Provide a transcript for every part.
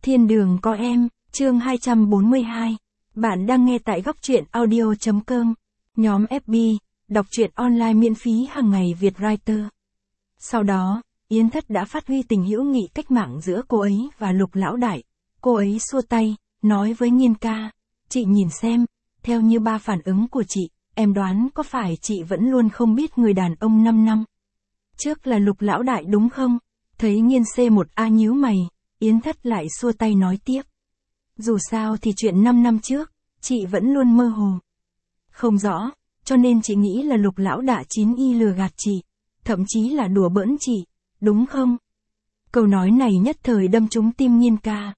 Thiên đường có em, chương 242. Bạn đang nghe tại góc truyện audio.com. Nhóm FB, đọc truyện online miễn phí hàng ngày Việt Writer. Sau đó, Yến Thất đã phát huy tình hữu nghị cách mạng giữa cô ấy và Lục lão đại. Cô ấy xua tay, nói với Nghiên ca, chị nhìn xem, theo như ba phản ứng của chị, em đoán có phải chị vẫn luôn không biết người đàn ông 5 năm trước là Lục lão đại đúng không? Thấy Nghiên C1A nhíu mày, Yến Thất lại xua tay nói tiếp. Dù sao thì chuyện 5 năm trước, chị vẫn luôn mơ hồ. Không rõ, cho nên chị nghĩ là Lục lão đại chín y lừa gạt chị, thậm chí là đùa bỡn chị, đúng không? Câu nói này nhất thời đâm trúng tim Nghiên ca,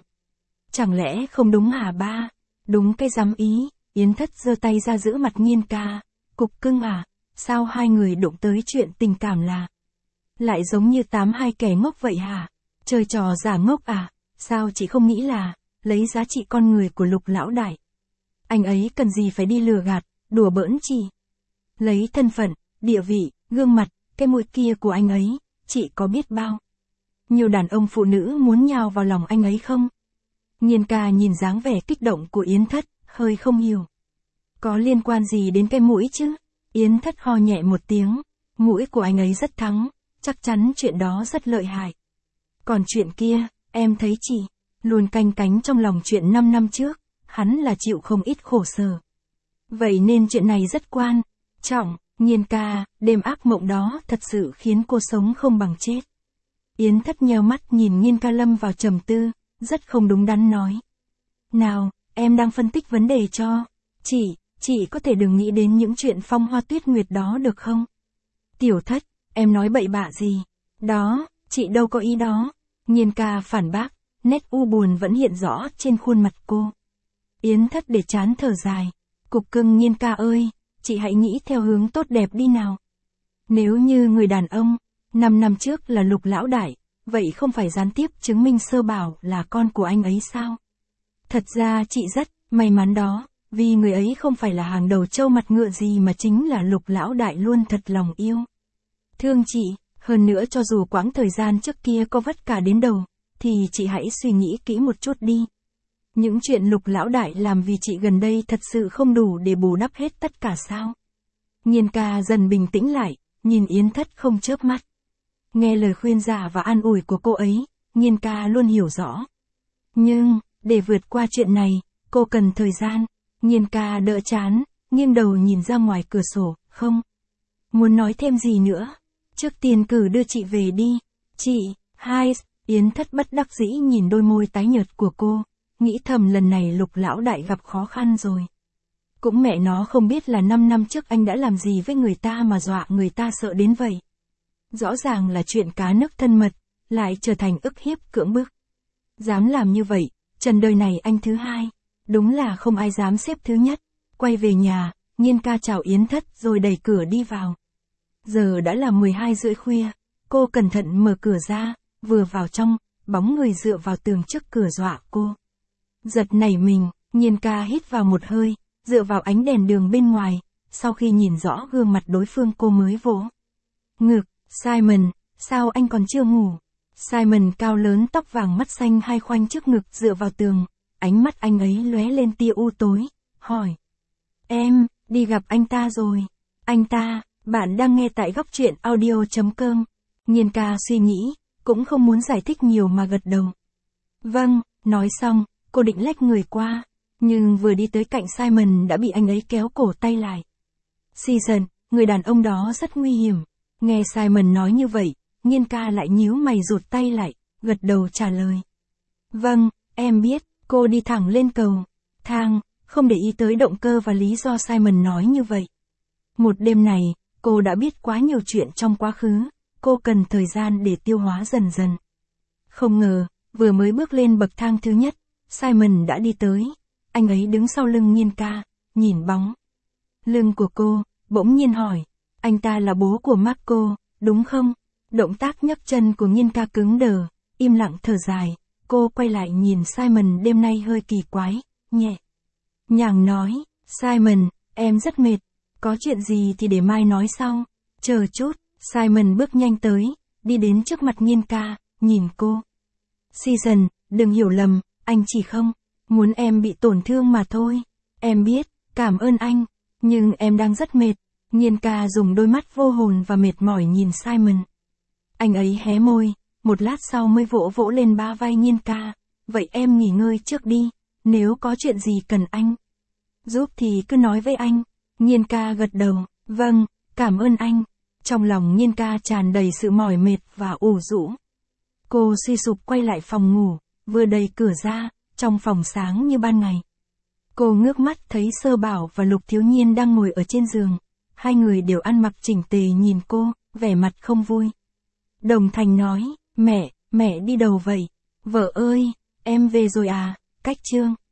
Chẳng lẽ không đúng hả ba? Đúng cái dám ý, Yến Thất giơ tay ra giữ mặt Nghiên ca, cục cưng à, sao hai người đụng tới chuyện tình cảm là? Lại giống như hai kẻ ngốc vậy hả? Chơi trò giả ngốc à? Sao chị không nghĩ là, lấy giá trị con người của Lục lão đại? Anh ấy cần gì phải đi lừa gạt, đùa bỡn chị? Lấy thân phận, địa vị, gương mặt, cái mũi kia của anh ấy, chị có biết bao? Nhiều đàn ông phụ nữ muốn nhào vào lòng anh ấy không? Nghiên ca nhìn dáng vẻ kích động của Yến Thất, hơi không hiểu. Có liên quan gì đến cái mũi chứ? Yến Thất ho nhẹ một tiếng, mũi của anh ấy rất thắng, chắc chắn chuyện đó rất lợi hại. Còn chuyện kia, em thấy chị, luôn canh cánh trong lòng chuyện 5 năm trước, hắn là chịu không ít khổ sở. Vậy nên chuyện này rất quan trọng, Nghiên ca, đêm ác mộng đó thật sự khiến cô sống không bằng chết. Yến Thất nheo mắt nhìn Nghiên ca lâm vào trầm tư, rất không đúng đắn nói. Nào, em đang phân tích vấn đề cho. Chị có thể đừng nghĩ đến những chuyện phong hoa tuyết nguyệt đó được không? Tiểu Thất, em nói bậy bạ gì? Đó, chị đâu có ý đó. Nghiên ca phản bác, nét u buồn vẫn hiện rõ trên khuôn mặt cô. Yến Thất để chán thở dài. Cục cưng Nghiên ca ơi, chị hãy nghĩ theo hướng tốt đẹp đi nào. Nếu như người đàn ông, 5 năm trước là Lục lão đại, vậy không phải gián tiếp chứng minh Sơ Bảo là con của anh ấy sao? Thật ra chị rất may mắn đó, vì người ấy không phải là hàng đầu trâu mặt ngựa gì mà chính là Lục lão đại luôn thật lòng yêu. Thương chị, hơn nữa cho dù quãng thời gian trước kia có vất cả đến đầu, thì chị hãy suy nghĩ kỹ một chút đi. Những chuyện Lục lão đại làm vì chị gần đây thật sự không đủ để bù đắp hết tất cả sao? Nghiên ca dần bình tĩnh lại, nhìn Yến Thất không chớp mắt. Nghe lời khuyên giải và an ủi của cô ấy, Nghiên ca luôn hiểu rõ. Nhưng, để vượt qua chuyện này, cô cần thời gian. Nghiên ca đỡ chán, nghiêng đầu nhìn ra ngoài cửa sổ, không muốn nói thêm gì nữa. Trước tiên cứ đưa chị về đi. Chị, Yến Thất bất đắc dĩ nhìn đôi môi tái nhợt của cô, nghĩ thầm lần này Lục lão đại gặp khó khăn rồi. Cũng mẹ nó không biết là 5 năm trước anh đã làm gì với người ta mà dọa người ta sợ đến vậy. Rõ ràng là chuyện cá nước thân mật, lại trở thành ức hiếp cưỡng bức. Dám làm như vậy, trần đời này anh thứ hai, đúng là không ai dám xếp thứ nhất. Quay về nhà, Nghiên ca chào Yến Thất rồi đẩy cửa đi vào. Giờ đã là 12 rưỡi khuya, cô cẩn thận mở cửa ra, vừa vào trong, bóng người dựa vào tường trước cửa dọa cô. Giật nảy mình, Nghiên ca hít vào một hơi, dựa vào ánh đèn đường bên ngoài, sau khi nhìn rõ gương mặt đối phương cô mới vỗ ngực. Simon, sao anh còn chưa ngủ? Simon cao lớn tóc vàng mắt xanh hai khoanh trước ngực dựa vào tường, ánh mắt anh ấy lóe lên tia u tối, hỏi. Em, đi gặp anh ta rồi. Anh ta, bạn đang nghe tại góc truyện audio.com. Nghiên ca suy nghĩ, cũng không muốn giải thích nhiều mà gật đầu. Vâng, nói xong, cô định lách người qua, nhưng vừa đi tới cạnh Simon đã bị anh ấy kéo cổ tay lại. Season, người đàn ông đó rất nguy hiểm. Nghe Simon nói như vậy, Nghiên ca lại nhíu mày rụt tay lại, gật đầu trả lời. Vâng, em biết, cô đi thẳng lên cầu thang, không để ý tới động cơ và lý do Simon nói như vậy. Một đêm này, cô đã biết quá nhiều chuyện trong quá khứ, cô cần thời gian để tiêu hóa dần dần. Không ngờ, vừa mới bước lên bậc thang thứ nhất, Simon đã đi tới. Anh ấy đứng sau lưng Nghiên ca, nhìn bóng lưng của cô, bỗng nhiên hỏi. Anh ta là bố của Marco, đúng không? Động tác nhấc chân của Nghiên ca cứng đờ, im lặng thở dài. Cô quay lại nhìn Simon đêm nay hơi kỳ quái, nhẹ nhàng nói. Simon, em rất mệt. Có chuyện gì thì để mai nói sau. Chờ chút, Simon bước nhanh tới, đi đến trước mặt Nghiên ca, nhìn cô. Season, Đừng hiểu lầm, anh chỉ không muốn em bị tổn thương mà thôi. Em biết, cảm ơn anh, nhưng em đang rất mệt. Nhiên ca dùng đôi mắt vô hồn và mệt mỏi nhìn Simon. Anh ấy hé môi, một lát sau mới vỗ vỗ lên ba vai Nhiên ca. Vậy em nghỉ ngơi trước đi, nếu có chuyện gì cần anh giúp thì cứ nói với anh. Nhiên ca gật đầu, vâng, cảm ơn anh. Trong lòng Nhiên ca tràn đầy sự mỏi mệt và ủ rũ. Cô suy sụp quay lại phòng ngủ, vừa đẩy cửa ra, trong phòng sáng như ban ngày. Cô ngước mắt thấy Sơ Bảo và Lục Thiếu Nhiên đang ngồi ở trên giường. Hai người đều ăn mặc chỉnh tề nhìn cô, vẻ mặt không vui. Đồng Thành nói, mẹ đi đâu vậy? Vợ ơi, em về rồi à? Cách Trương